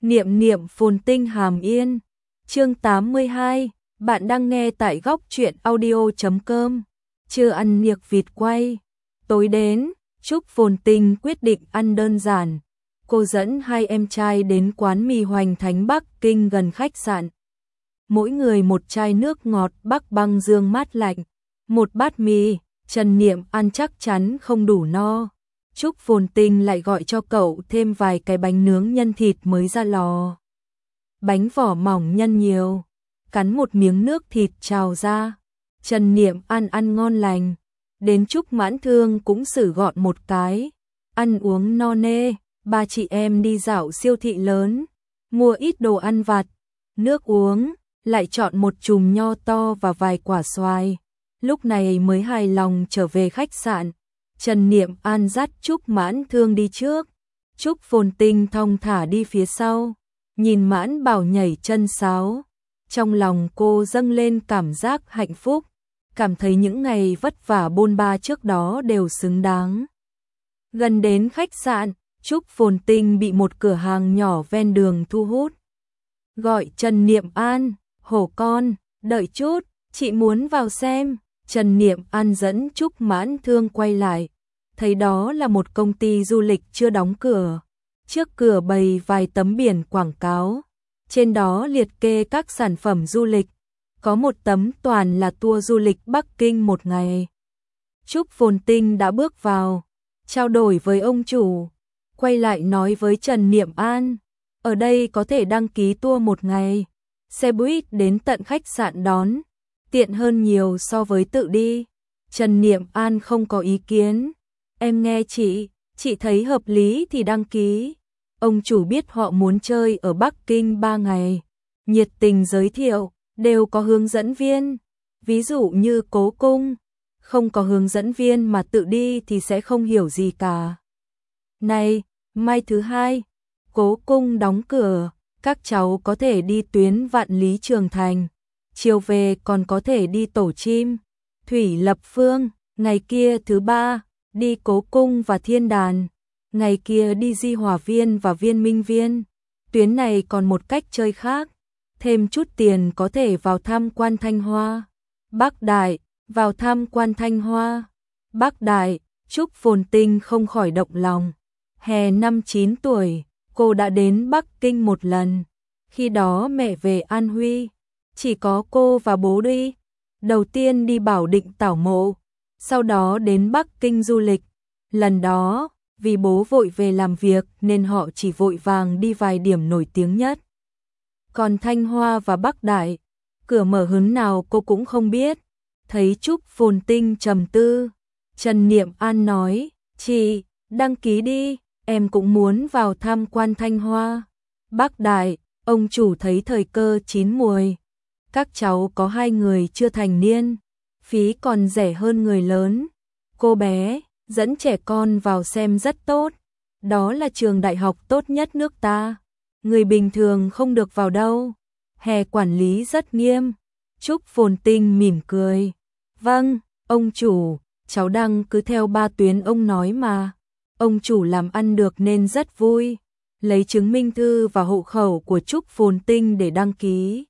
Niệm niệm phồn tinh hàm yên. Chương 82, bạn đang nghe tại góc truyện audio.com. Chưa ăn niệc vịt quay. Tối đến, Trúc Phồn Tinh quyết định ăn đơn giản. Cô dẫn hai em trai đến quán mì Hoành Thánh Bắc Kinh gần khách sạn. Mỗi người một chai nước ngọt Bắc Băng Dương mát lạnh, một bát mì. Trần Niệm ăn chắc chắn không đủ no. Trúc Phồn Tinh lại gọi cho cậu thêm vài cái bánh nướng nhân thịt mới ra lò. Bánh vỏ mỏng nhân nhiều, cắn một miếng nước thịt trào ra. Trần Niệm ăn ngon lành, đến Trúc Mãn Thương cũng xử gọn một cái. Ăn uống no nê, ba chị em đi dạo siêu thị lớn, mua ít đồ ăn vặt, nước uống, lại chọn một chùm nho to và vài quả xoài. Lúc này mới hài lòng trở về khách sạn. Trần Niệm An dắt Trúc Mãn Thương đi trước, Trúc Phồn Tinh thong thả đi phía sau, nhìn Mãn Bảo nhảy chân sáo. Trong lòng cô dâng lên cảm giác hạnh phúc, cảm thấy những ngày vất vả bôn ba trước đó đều xứng đáng. Gần đến khách sạn, Trúc Phồn Tinh bị một cửa hàng nhỏ ven đường thu hút. Gọi Trần Niệm An, hổ con, đợi chút, chị muốn vào xem. Trần Niệm An dẫn Trúc Mãn Thương quay lại, thấy đó là một công ty du lịch chưa đóng cửa. Trước cửa bày vài tấm biển quảng cáo, trên đó liệt kê các sản phẩm du lịch. Có một tấm toàn là tour du lịch Bắc Kinh một ngày. Trúc Phồn Tinh đã bước vào, trao đổi với ông chủ, quay lại nói với Trần Niệm An, ở đây có thể đăng ký tour một ngày, xe buýt đến tận khách sạn đón, tiện hơn nhiều so với tự đi. Trần Niệm An không có ý kiến. Em nghe chị thấy hợp lý thì đăng ký. Ông chủ biết họ muốn chơi ở Bắc Kinh 3 ngày, nhiệt tình giới thiệu, đều có hướng dẫn viên. Ví dụ như Cố Cung, không có hướng dẫn viên mà tự đi thì sẽ không hiểu gì cả. Này, mai thứ hai, Cố Cung đóng cửa, các cháu có thể đi tuyến Vạn Lý Trường Thành. Chiều về còn có thể đi Tổ Chim, Thủy Lập Phương. Ngày kia thứ ba, đi Cố Cung và Thiên Đàn. Ngày kia đi Di Hòa Viên và Viên Minh Viên. Tuyến này còn một cách chơi khác, thêm chút tiền có thể vào tham quan Thanh Hoa, Bắc Đại. Vào tham quan Thanh Hoa, Bắc Đại, Trúc Phồn Tinh không khỏi động lòng. Hè năm 9 tuổi, cô đã đến Bắc Kinh một lần. Khi đó mẹ về An Huy, chỉ có cô và bố đi. Đầu tiên đi Bảo Định Tảo Mộ, sau đó đến Bắc Kinh du lịch. Lần đó, vì bố vội về làm việc nên họ chỉ vội vàng đi vài điểm nổi tiếng nhất. Còn Thanh Hoa và Bắc Đại, cửa mở hướng nào cô cũng không biết. Thấy Trúc Phồn Tinh trầm tư, Trần Niệm An nói, chị, đăng ký đi, em cũng muốn vào tham quan Thanh Hoa, Bắc Đại. Ông chủ thấy thời cơ chín muồi. Các cháu có 2 người chưa thành niên, phí còn rẻ hơn người lớn. Cô bé, dẫn trẻ con vào xem rất tốt. Đó là trường đại học tốt nhất nước ta. Người bình thường không được vào đâu. Hè quản lý rất nghiêm. Trúc Phồn Tinh mỉm cười. Vâng, ông chủ, cháu đang cứ theo 3 tuyến ông nói mà. Ông chủ làm ăn được nên rất vui. Lấy chứng minh thư và hộ khẩu của Trúc Phồn Tinh để đăng ký.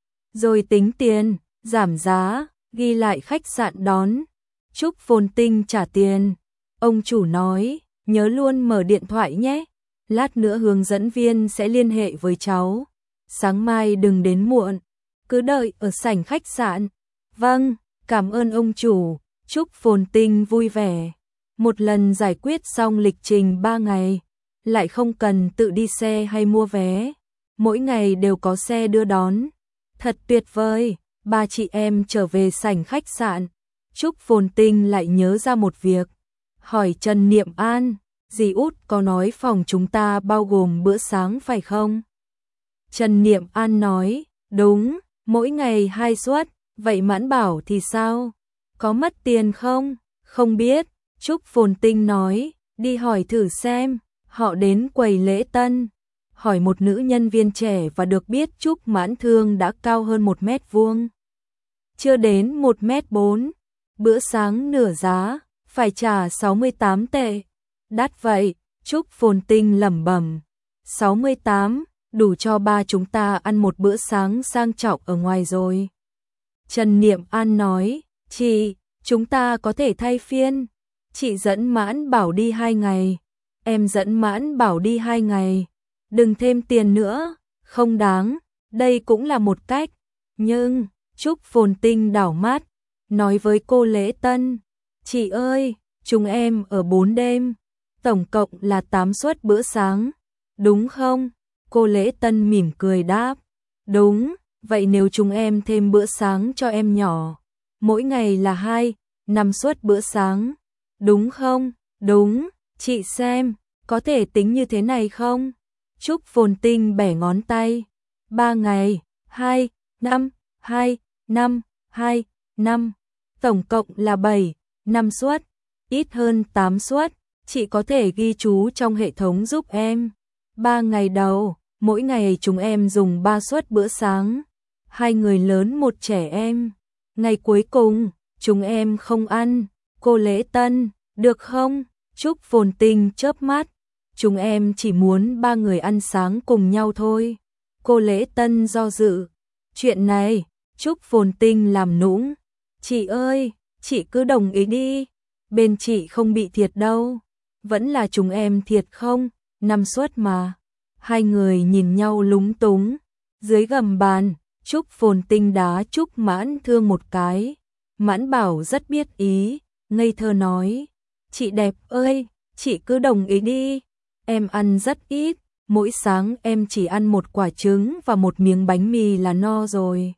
Rồi tính tiền, giảm giá, ghi lại khách sạn đón. Trúc Phồn Tinh trả tiền. Ông chủ nói, nhớ luôn mở điện thoại nhé. Lát nữa hướng dẫn viên sẽ liên hệ với cháu. Sáng mai đừng đến muộn, cứ đợi ở sảnh khách sạn. Vâng, cảm ơn ông chủ. Trúc Phồn Tinh vui vẻ. Một lần giải quyết xong lịch trình 3 ngày, lại không cần tự đi xe hay mua vé. Mỗi ngày đều có xe đưa đón. Thật tuyệt vời. Ba chị em trở về sảnh khách sạn. Trúc Phồn Tinh lại nhớ ra một việc. Hỏi Trần Niệm An, dì út có nói phòng chúng ta bao gồm bữa sáng phải không? Trần Niệm An nói, đúng, mỗi ngày 2 suất. Vậy Mãn Bảo thì sao? Có mất tiền không? Không biết. Trúc Phồn Tinh nói, đi hỏi thử xem. Họ đến quầy lễ tân, hỏi một nữ nhân viên trẻ và được biết Trúc Mãn Thương đã cao hơn 1 mét vuông, chưa đến 1 mét 4. Bữa sáng nửa giá, phải trả 68 tệ. Đắt vậy, Trúc Phồn Tinh lẩm bẩm. 68, đủ cho ba chúng ta ăn một bữa sáng sang trọng ở ngoài rồi. Trần Niệm An nói, chị, chúng ta có thể thay phiên. Chị dẫn Mãn Bảo đi 2 ngày, em dẫn Mãn Bảo đi 2 ngày. Đừng thêm tiền nữa, không đáng, đây cũng là một cách. Nhưng, Trúc Phồn Tinh đảo mắt, nói với cô Lễ Tân, chị ơi, chúng em ở 4 đêm, tổng cộng là 8 suất bữa sáng, đúng không? Cô Lễ Tân mỉm cười đáp, đúng, vậy nếu chúng em thêm bữa sáng cho em nhỏ, mỗi ngày là 5 suất bữa sáng, đúng không? Đúng, chị xem, có thể tính như thế này không? Trúc Phồn Tinh bẻ ngón tay, 3 ngày, 2, 5, 2, 5, 2, 5, tổng cộng là 5 suất, ít hơn 8 suất, chị có thể ghi chú trong hệ thống giúp em. 3 ngày đầu, mỗi ngày chúng em dùng 3 suất bữa sáng, 2 người lớn 1 trẻ em. Ngày cuối cùng, chúng em không ăn. Cô Lễ Tân, được không? Trúc Phồn Tinh chớp mắt, chúng em chỉ muốn 3 người ăn sáng cùng nhau thôi. Cô Lễ Tân do dự, chuyện này, Trúc Phồn Tinh làm nũng. Chị ơi, chị cứ đồng ý đi, bên chị không bị thiệt đâu. Vẫn là chúng em thiệt không? 5 suất mà. 2 người nhìn nhau lúng túng. Dưới gầm bàn, Trúc Phồn Tinh đá Trúc Mãn Thương một cái. Mãn Bảo rất biết ý, ngây thơ nói, chị đẹp ơi, chị cứ đồng ý đi. Em ăn rất ít, mỗi sáng em chỉ ăn 1 quả trứng và 1 miếng bánh mì là no rồi.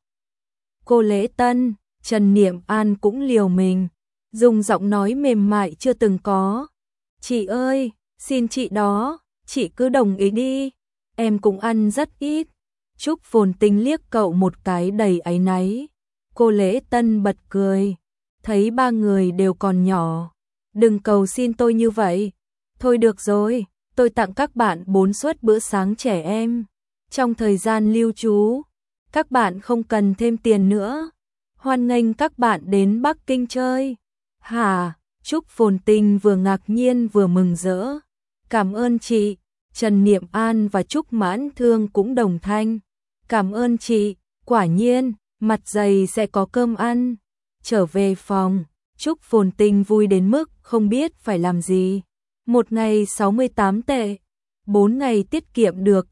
Cô Lễ Tân, Trần Niệm An cũng liều mình, dùng giọng nói mềm mại chưa từng có. Chị ơi, xin chị đó, chị cứ đồng ý đi, em cũng ăn rất ít. Trúc Phồn Tinh liếc cậu một cái đầy áy náy. Cô Lễ Tân bật cười, thấy 3 người đều còn nhỏ, đừng cầu xin tôi như vậy. Thôi được rồi, tôi tặng các bạn 4 suất bữa sáng trẻ em. Trong thời gian lưu trú, các bạn không cần thêm tiền nữa. Hoan nghênh các bạn đến Bắc Kinh chơi. Hả? Trúc Phồn Tinh vừa ngạc nhiên vừa mừng rỡ. Cảm ơn chị. Trần Niệm An và Trúc Mãn Thương cũng đồng thanh. Cảm ơn chị, quả nhiên, mặt dày sẽ có cơm ăn. Trở về phòng, Trúc Phồn Tinh vui đến mức không biết phải làm gì. 1 ngày 68 tệ, 4 ngày tiết kiệm được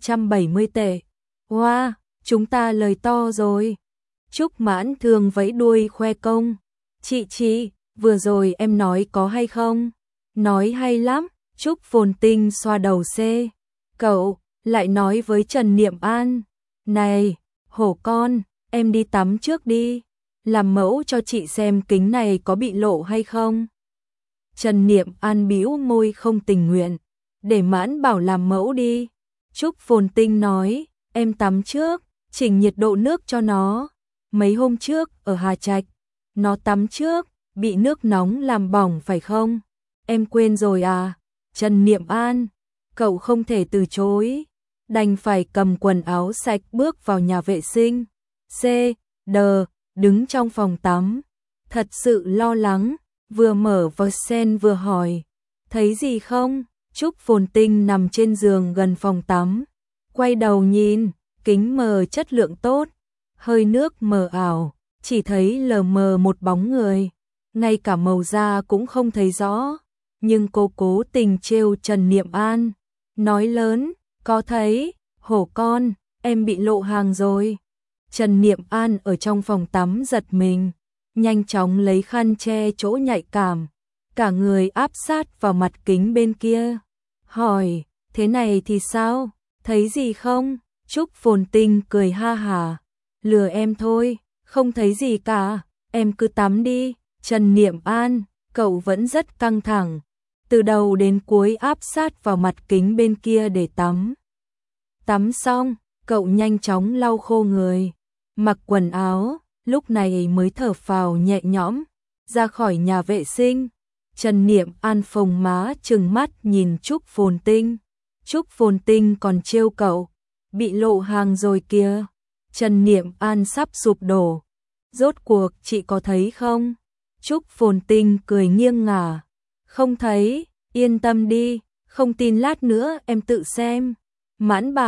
270 tệ. Wow, chúng ta lời to rồi. Trúc Mãn Thương vẫy đuôi khoe công. Chị, vừa rồi em nói có hay không? Nói hay lắm. Trúc Phồn Tinh xoa đầu C. Cậu lại nói với Trần Niệm An. Này, hổ con, em đi tắm trước đi. Làm mẫu cho chị xem kính này có bị lộ hay không. Trần Niệm An bĩu môi không tình nguyện. Để Mãn Bảo làm mẫu đi. Trúc Phồn Tinh nói, em tắm trước, chỉnh nhiệt độ nước cho nó. Mấy hôm trước, ở Hà Trạch, nó tắm trước, bị nước nóng làm bỏng phải không? Em quên rồi à? Trần Niệm An, cậu không thể từ chối, đành phải cầm quần áo sạch bước vào nhà vệ sinh. Đứng trong phòng tắm, thật sự lo lắng, vừa mở vòi sen vừa hỏi, thấy gì không? Trúc Phồn Tinh nằm trên giường gần phòng tắm, quay đầu nhìn, kính mờ chất lượng tốt, hơi nước mờ ảo, chỉ thấy lờ mờ một bóng người, ngay cả màu da cũng không thấy rõ. Nhưng cô cố tình trêu Trần Niệm An, nói lớn, có thấy, hổ con, em bị lộ hàng rồi. Trần Niệm An ở trong phòng tắm giật mình, nhanh chóng lấy khăn che chỗ nhạy cảm, cả người áp sát vào mặt kính bên kia. Hỏi, thế này thì sao, thấy gì không? Trúc Phồn Tinh cười ha hả, lừa em thôi, không thấy gì cả, em cứ tắm đi. Trần Niệm An, cậu vẫn rất căng thẳng, từ đầu đến cuối áp sát vào mặt kính bên kia để tắm. Tắm xong, cậu nhanh chóng lau khô người, mặc quần áo, lúc này mới thở phào nhẹ nhõm, ra khỏi nhà vệ sinh. Trần Niệm An phồng má trừng mắt nhìn Trúc Phồn Tinh. Trúc Phồn Tinh còn trêu cậu, bị lộ hàng rồi kìa. Trần Niệm An sắp sụp đổ. Rốt cuộc chị có thấy không? Trúc Phồn Tinh cười nghiêng ngả. Không thấy, yên tâm đi, không tin lát nữa em tự xem. Mãn Bảo,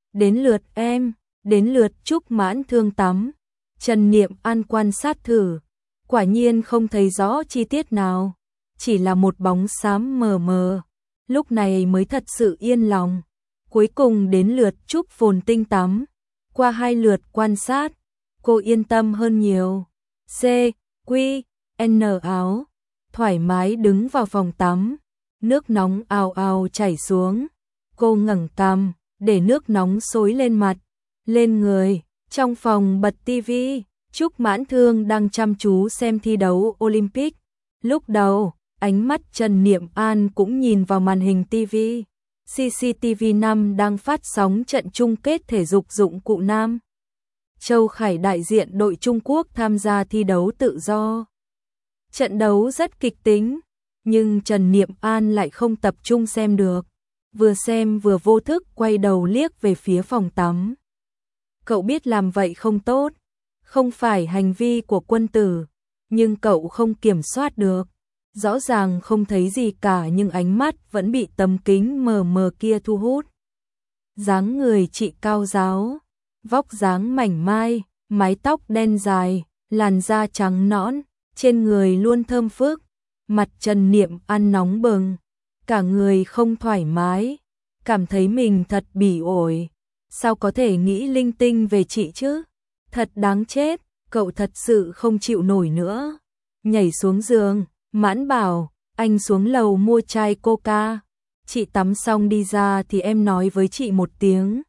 đến lượt em, đến lượt Trúc Mãn Thương tắm. Trần Niệm An quan sát thử, quả nhiên không thấy rõ chi tiết nào, chỉ là một bóng xám mờ mờ. Lúc này mới thật sự yên lòng. Cuối cùng đến lượt Trúc Phồn Tinh tắm. Qua 2 lượt quan sát, cô yên tâm hơn nhiều. C, Q, N áo, thoải mái đứng vào phòng tắm. Nước nóng ào ào chảy xuống. Cô ngẩng cằm, để nước nóng xối lên mặt, lên người. Trong phòng bật tivi, Trúc Mãn Thương đang chăm chú xem thi đấu Olympic. Lúc đầu, ánh mắt Trần Niệm An cũng nhìn vào màn hình tivi. CCTV5 đang phát sóng trận chung kết thể dục dụng cụ nam. Châu Khải đại diện đội Trung Quốc tham gia thi đấu tự do. Trận đấu rất kịch tính, nhưng Trần Niệm An lại không tập trung xem được. Vừa xem vừa vô thức quay đầu liếc về phía phòng tắm. Cậu biết làm vậy không tốt, không phải hành vi của quân tử, nhưng cậu không kiểm soát được. Rõ ràng không thấy gì cả nhưng ánh mắt vẫn bị tấm kính mờ mờ kia thu hút. Dáng người chị cao ráo, vóc dáng mảnh mai, mái tóc đen dài, làn da trắng nõn, trên người luôn thơm phức. Mặt Trần Niệm An nóng bừng, cả người không thoải mái, cảm thấy mình thật bỉ ổi. Sao có thể nghĩ linh tinh về chị chứ? Thật đáng chết, cậu thật sự không chịu nổi nữa. Nhảy xuống giường, Mãn bảo, anh xuống lầu mua chai coca. Chị tắm xong đi ra thì em nói với chị một tiếng.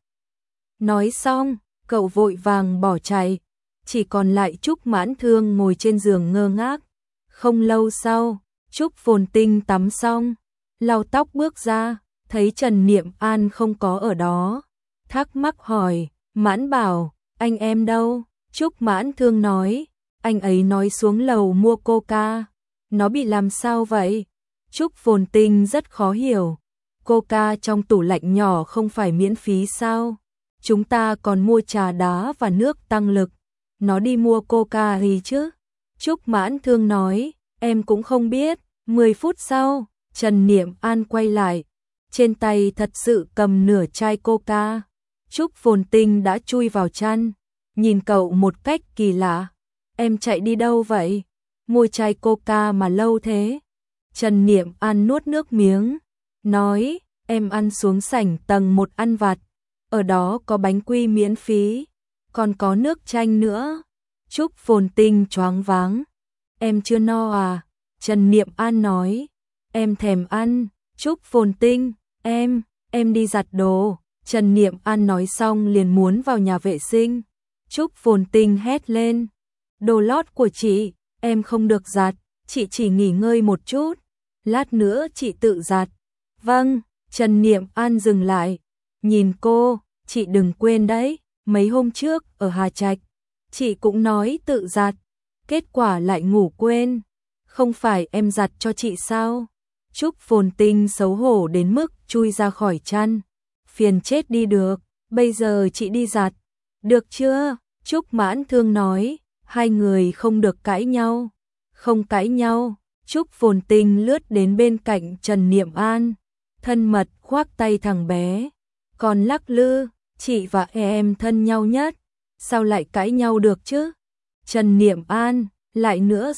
Nói xong, cậu vội vàng bỏ chạy. Chỉ còn lại Trúc Mãn Thương ngồi trên giường ngơ ngác. Không lâu sau, Trúc Phồn Tinh tắm xong, lau tóc bước ra, thấy Trần Niệm An không có ở đó. Thắc mắc hỏi, Mãn bảo, anh em đâu? Trúc Mãn Thương nói, anh ấy nói xuống lầu mua coca. Nó bị làm sao vậy? Trúc Phồn Tinh rất khó hiểu. Coca trong tủ lạnh nhỏ không phải miễn phí sao? Chúng ta còn mua trà đá và nước tăng lực. Nó đi mua coca gì chứ? Trúc Mãn Thương nói, em cũng không biết. 10 phút sau, Trần Niệm An quay lại. Trên tay thật sự cầm nửa chai coca. Trúc Phồn Tinh đã chui vào chăn, nhìn cậu một cách kỳ lạ. Em chạy đi đâu vậy? Mua chai coca mà lâu thế. Trần Niệm An nuốt nước miếng, nói, em ăn xuống sảnh tầng 1 ăn vặt. Ở đó có bánh quy miễn phí, còn có nước chanh nữa. Trúc Phồn Tinh choáng váng. Em chưa no à? Trần Niệm An nói, em thèm ăn. Trúc Phồn Tinh, em đi giặt đồ. Trần Niệm An nói xong liền muốn vào nhà vệ sinh. Trúc Phồn Tinh hét lên, đồ lót của chị, em không được giặt, chị chỉ nghỉ ngơi một chút, lát nữa chị tự giặt. Vâng. Trần Niệm An dừng lại, nhìn cô, chị đừng quên đấy, mấy hôm trước ở Hà Trạch, chị cũng nói tự giặt, kết quả lại ngủ quên, không phải em giặt cho chị sao? Trúc Phồn Tinh xấu hổ đến mức chui ra khỏi chăn, phiền chết đi được, bây giờ chị đi giặt, được chưa? Trúc Mãn Thương nói, hai người không được cãi nhau, không cãi nhau. Trúc Phồn Tinh lướt đến bên cạnh Trần Niệm An, thân mật khoác tay thằng bé, còn lắc lư, chị và em thân nhau nhất, sao lại cãi nhau được chứ? Trần Niệm An, lại nữa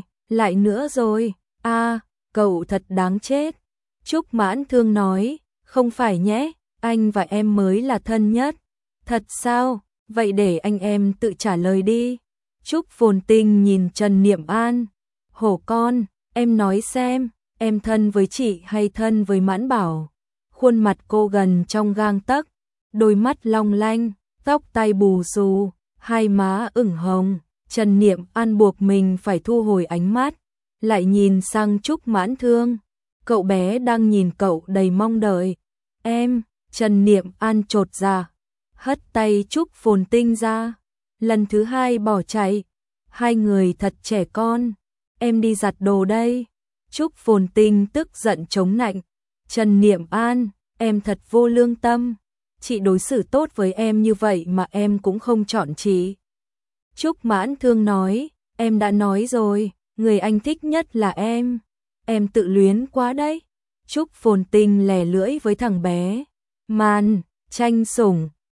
rồi, cậu thật đáng chết. Trúc Mãn Thương nói, không phải nhé, anh và em mới là thân nhất. Thật sao? Vậy để anh em tự trả lời đi. Trúc Phồn Tinh nhìn Trần Niệm An, hổ con, em nói xem, em thân với chị hay thân với Mãn Bảo? Khuôn mặt cô gần trong gang tấc, đôi mắt long lanh, tóc tai bù xù, hai má ửng hồng. Trần Niệm An buộc mình phải thu hồi ánh mắt, lại nhìn sang Trúc Mãn Thương. Cậu bé đang nhìn cậu đầy mong đợi. Em, Trần Niệm An chột dạ, hất tay Trúc Phồn Tinh ra, lần thứ hai bỏ chạy. Hai người thật trẻ con, em đi giặt đồ đây. Trúc Phồn Tinh tức giận chống nạnh. Trần Niệm An, em thật vô lương tâm, chị đối xử tốt với em như vậy mà em cũng không chọn chị. Trúc Mãn Thương nói, em đã nói rồi, người anh thích nhất là em tự luyến quá đấy. Trúc Phồn Tinh lè lưỡi với thằng bé, man, tranh sủng,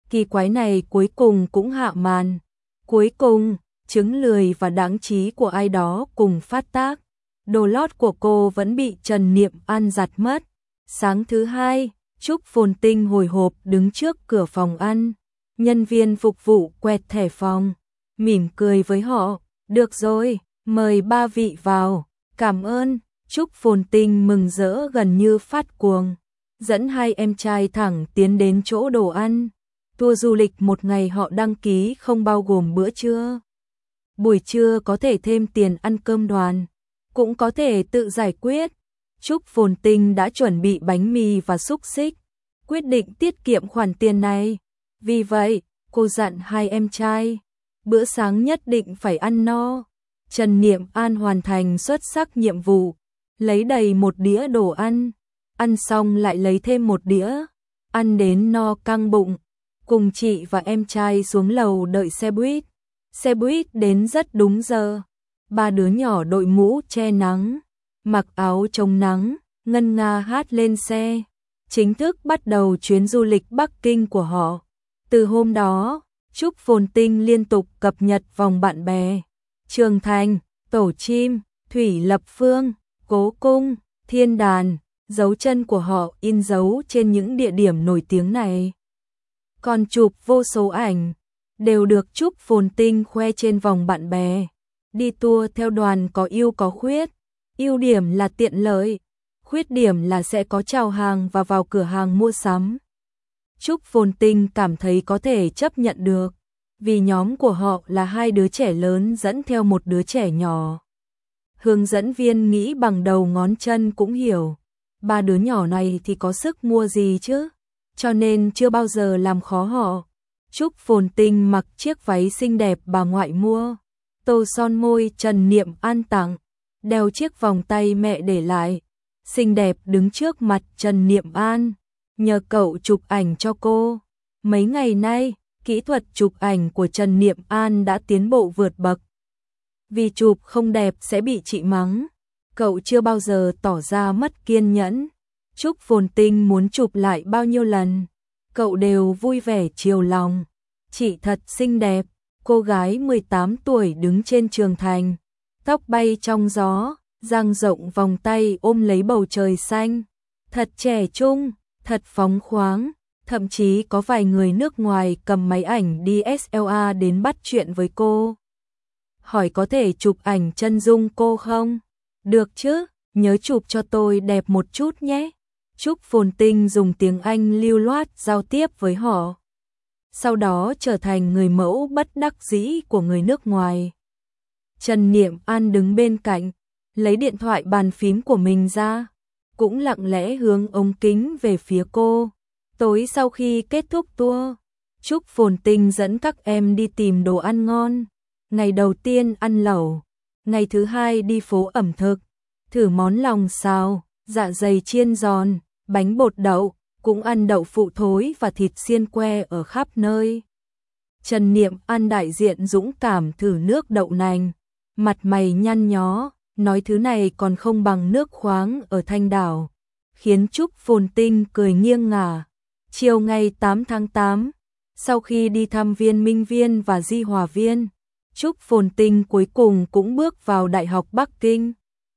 Kỳ quái này cuối cùng cũng hạ màn. Cuối cùng, chứng lười và đáng trí của ai đó cùng phát tác. Đồ lót của cô vẫn bị Trần Niệm An giặt mất. Sáng thứ hai, Trúc Phồn Tinh hồi hộp đứng trước cửa phòng ăn. Nhân viên phục vụ quẹt thẻ phòng, mỉm cười với họ. Được rồi, mời ba vị vào. Cảm ơn. Trúc Phồn Tinh mừng rỡ gần như phát cuồng. Dẫn hai em trai thẳng tiến đến chỗ đồ ăn. Tour du lịch một ngày họ đăng ký không bao gồm bữa trưa. Buổi trưa có thể thêm tiền ăn cơm đoàn, cũng có thể tự giải quyết. Trúc Phồn Tinh đã chuẩn bị bánh mì và xúc xích, quyết định tiết kiệm khoản tiền này. Vì vậy, cô dặn hai em trai, bữa sáng nhất định phải ăn no. Trần Niệm An hoàn thành xuất sắc nhiệm vụ, lấy đầy một đĩa đồ ăn, ăn xong lại lấy thêm một đĩa, ăn đến no căng bụng. Cùng chị và em trai xuống lầu đợi xe buýt. Xe buýt đến rất đúng giờ. Ba đứa nhỏ đội mũ che nắng, mặc áo chống nắng, ngân nga hát lên xe. Chính thức bắt đầu chuyến du lịch Bắc Kinh của họ. Từ hôm đó, Trúc Phồn Tinh liên tục cập nhật vòng bạn bè. Trường Thành, Tổ Chim, Thủy Lập Phương, Cố Cung, Thiên Đàn, dấu chân của họ in dấu trên những địa điểm nổi tiếng này. Còn chụp vô số ảnh, đều được Trúc Phồn Tinh khoe trên vòng bạn bè. Đi tour theo đoàn có ưu có khuyết. Ưu điểm là tiện lợi, khuyết điểm là sẽ có chào hàng và vào cửa hàng mua sắm. Trúc Phồn Tinh cảm thấy có thể chấp nhận được, vì nhóm của họ là hai đứa trẻ lớn dẫn theo một đứa trẻ nhỏ. Hướng dẫn viên nghĩ bằng đầu ngón chân cũng hiểu, ba đứa nhỏ này thì có sức mua gì chứ, cho nên chưa bao giờ làm khó họ. Trúc Phồn Tinh mặc chiếc váy xinh đẹp bà ngoại mua, tô son môi Trần Niệm An tặng, đeo chiếc vòng tay mẹ để lại, xinh đẹp đứng trước mặt Trần Niệm An, nhờ cậu chụp ảnh cho cô. Mấy ngày nay, kỹ thuật chụp ảnh của Trần Niệm An đã tiến bộ vượt bậc. Vì chụp không đẹp sẽ bị chị mắng, cậu chưa bao giờ tỏ ra mất kiên nhẫn. Trúc Phồn Tinh muốn chụp lại bao nhiêu lần, cậu đều vui vẻ chiều lòng. Chị thật xinh đẹp, cô gái 18 tuổi đứng trên Trường Thành, tóc bay trong gió, dang rộng vòng tay ôm lấy bầu trời xanh. Thật trẻ trung, thật phóng khoáng, thậm chí có vài người nước ngoài cầm máy ảnh DSLR đến bắt chuyện với cô. Hỏi có thể chụp ảnh chân dung cô không? Được chứ, nhớ chụp cho tôi đẹp một chút nhé. Trúc Phồn Tinh dùng tiếng Anh lưu loát giao tiếp với họ. Sau đó trở thành người mẫu bất đắc dĩ của người nước ngoài. Trần Niệm An đứng bên cạnh, lấy điện thoại bàn phím của mình ra, cũng lặng lẽ hướng ống kính về phía cô. Tối sau khi kết thúc tour, Trúc Phồn Tinh dẫn các em đi tìm đồ ăn ngon. Ngày đầu tiên ăn lẩu, ngày thứ hai đi phố ẩm thực, thử món lòng xào, dạ dày chiên giòn, bánh bột đậu, cũng ăn đậu phụ thối và thịt xiên que ở khắp nơi. Trần Niệm An đại diện dũng cảm thử nước đậu nành, mặt mày nhăn nhó, nói thứ này còn không bằng nước khoáng ở Thanh Đảo, khiến Trúc Phồn Tinh cười nghiêng ngả. Chiều ngày 8 tháng 8, sau khi đi thăm Viên Minh Viên và Di Hòa Viên, Trúc Phồn Tinh cuối cùng cũng bước vào Đại học Bắc Kinh.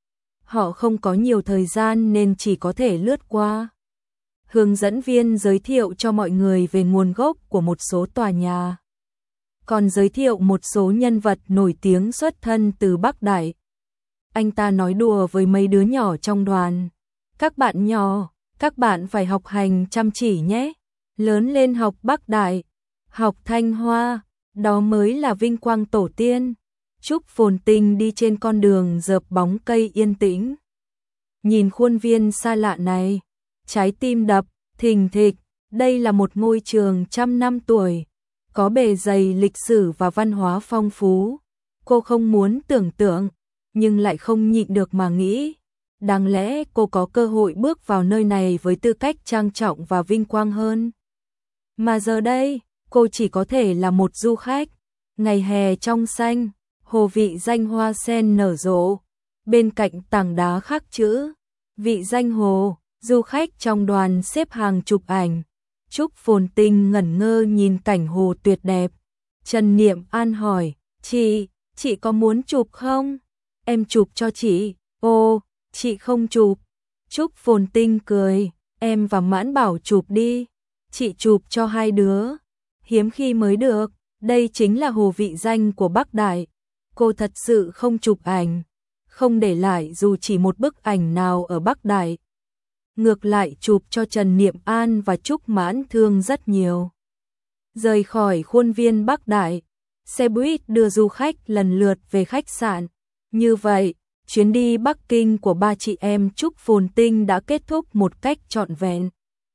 Họ không có nhiều thời gian nên chỉ có thể lướt qua. Hướng dẫn viên giới thiệu cho mọi người về nguồn gốc của một số tòa nhà, còn giới thiệu một số nhân vật nổi tiếng xuất thân từ Bắc Đại. Anh ta nói đùa với mấy đứa nhỏ trong đoàn. Các bạn nhỏ, các bạn phải học hành chăm chỉ nhé. Lớn lên học Bắc Đại, học Thanh Hoa, đó mới là vinh quang tổ tiên. Trúc Phồn Tinh đi trên con đường dợp bóng cây yên tĩnh. Nhìn khuôn viên xa lạ này, trái tim đập thình thịch. Đây là một ngôi trường trăm năm tuổi, có bề dày lịch sử và văn hóa phong phú. Cô không muốn tưởng tượng, nhưng lại không nhịn được mà nghĩ. Đáng lẽ cô có cơ hội bước vào nơi này với tư cách trang trọng và vinh quang hơn. Mà giờ đây, cô chỉ có thể là một du khách. Ngày hè trong xanh, hồ vị danh hoa sen nở rộ. Bên cạnh tảng đá khắc chữ vị danh hồ, du khách trong đoàn xếp hàng chụp ảnh. Trúc Phồn Tinh ngẩn ngơ nhìn cảnh hồ tuyệt đẹp. Trần Niệm An hỏi, chị có muốn chụp không? Em chụp cho chị. Ô, chị không chụp. Trúc Phồn Tinh cười, em và Mãn Bảo chụp đi. Chị chụp cho hai đứa. Hiếm khi mới được, đây chính là hồ vị danh của Bắc Đại. Cô thật sự không chụp ảnh, không để lại dù chỉ một bức ảnh nào ở Bắc Đại. Ngược lại chụp cho Trần Niệm An và Trúc Mãn Thương rất nhiều. Rời khỏi khuôn viên Bắc Đại, xe buýt đưa du khách lần lượt về khách sạn. Như vậy, chuyến đi Bắc Kinh của ba chị em Trúc Phồn Tinh đã kết thúc một cách trọn vẹn.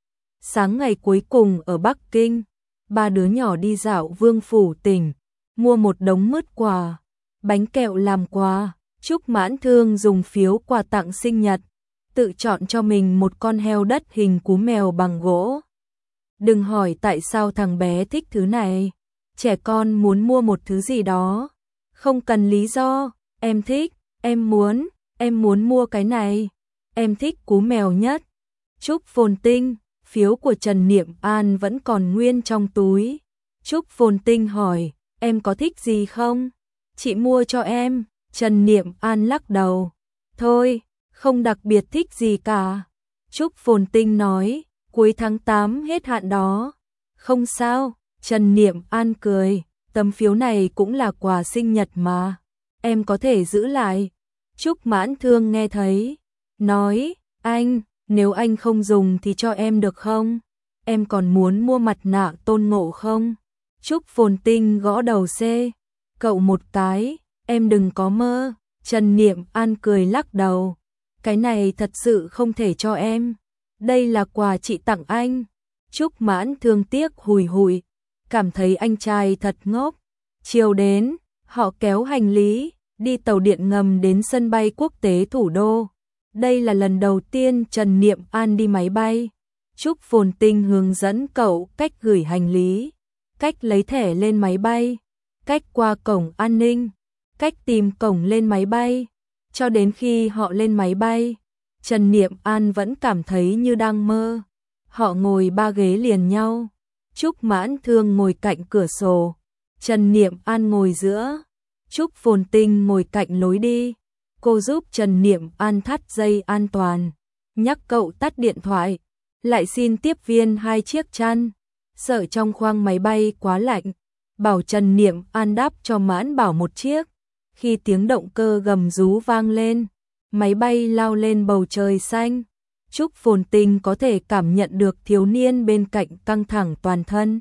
Sáng ngày cuối cùng ở Bắc Kinh, ba đứa nhỏ đi dạo Vương Phủ tỉnh, mua một đống mứt quà, bánh kẹo làm quà. Trúc Mãn Thương dùng phiếu quà tặng sinh nhật, tự chọn cho mình một con heo đất hình cú mèo bằng gỗ. Đừng hỏi tại sao thằng bé thích thứ này, trẻ con muốn mua một thứ gì đó, không cần lý do, em thích, em muốn mua cái này, em thích cú mèo nhất. Trúc Phồn Tinh, phiếu của Trần Niệm An vẫn còn nguyên trong túi. Trúc Phồn Tinh hỏi, em có thích gì không? Chị mua cho em. Trần Niệm An lắc đầu, thôi, không đặc biệt thích gì cả. Trúc Phồn Tinh nói, cuối tháng 8 hết hạn đó. Không sao, Trần Niệm An cười, tấm phiếu này cũng là quà sinh nhật mà, em có thể giữ lại. Trúc Mãn Thương nghe thấy, nói, anh, nếu anh không dùng thì cho em được không? Em còn muốn mua mặt nạ Tôn Ngộ không? Trúc Phồn Tinh gõ đầu C, cậu một cái, em đừng có mơ. Trần Niệm An cười lắc đầu, cái này thật sự không thể cho em, đây là quà chị tặng anh. Trúc Mãn Thương tiếc hùi hùi, cảm thấy anh trai thật ngốc. Chiều đến, họ kéo hành lý, đi tàu điện ngầm đến sân bay quốc tế thủ đô. Đây là lần đầu tiên Trần Niệm An đi máy bay. Trúc Phồn Tinh hướng dẫn cậu cách gửi hành lý, cách lấy thẻ lên máy bay, cách qua cổng an ninh, cách tìm cổng lên máy bay. Cho đến khi họ lên máy bay, Trần Niệm An vẫn cảm thấy như đang mơ. Họ ngồi ba ghế liền nhau. Trúc Mãn Thương ngồi cạnh cửa sổ, Trần Niệm An ngồi giữa, Trúc Phồn Tinh ngồi cạnh lối đi. Cô giúp Trần Niệm An thắt dây an toàn, nhắc cậu tắt điện thoại, lại xin tiếp viên 2 chiếc chăn, sợ trong khoang máy bay quá lạnh, bảo Trần Niệm An đắp cho Mãn Bảo một chiếc. Khi tiếng động cơ gầm rú vang lên, máy bay lao lên bầu trời xanh. Trúc Phồn Tinh có thể cảm nhận được thiếu niên bên cạnh căng thẳng toàn thân.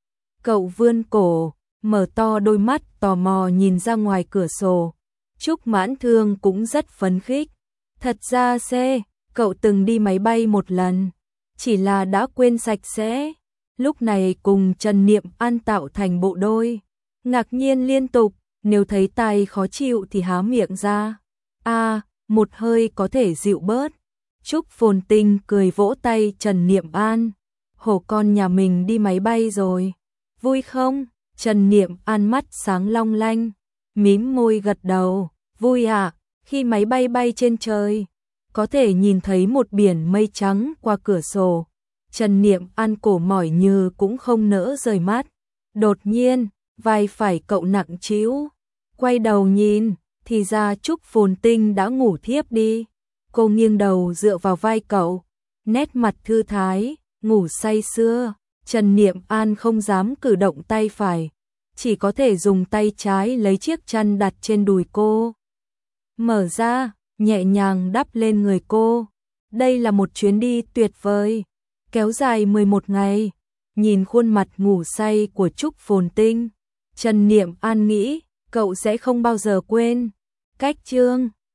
Cậu vươn cổ, mở to đôi mắt tò mò nhìn ra ngoài cửa sổ. Trúc Mãn Thương cũng rất phấn khích. Thật ra cậu từng đi máy bay một lần, chỉ là đã quên sạch sẽ. Lúc này cùng Trần Niệm An tạo thành bộ đôi, ngạc nhiên liên tục, nếu thấy tai khó chịu thì há miệng ra. Một hơi có thể dịu bớt. Trúc Phồn Tinh cười vỗ tay Trần Niệm An. Hổ con nhà mình đi máy bay rồi. Vui không? Trần Niệm An mắt sáng long lanh, mím môi gật đầu. Vui ạ, khi máy bay bay trên trời, có thể nhìn thấy một biển mây trắng qua cửa sổ. Trần Niệm An cổ mỏi như cũng không nỡ rời mắt. Đột nhiên, vai phải cậu nặng trĩu. Quay đầu nhìn, thì ra Trúc Phồn Tinh đã ngủ thiếp đi. Cô nghiêng đầu dựa vào vai cậu, nét mặt thư thái, ngủ say sưa. Trần Niệm An không dám cử động tay phải, chỉ có thể dùng tay trái lấy chiếc chăn đặt trên đùi cô. Mở ra, nhẹ nhàng đắp lên người cô. Đây là một chuyến đi tuyệt vời, kéo dài 11 ngày. Nhìn khuôn mặt ngủ say của Trúc Phồn Tinh, Trần Niệm An nghĩ cậu sẽ không bao giờ quên. Cách chương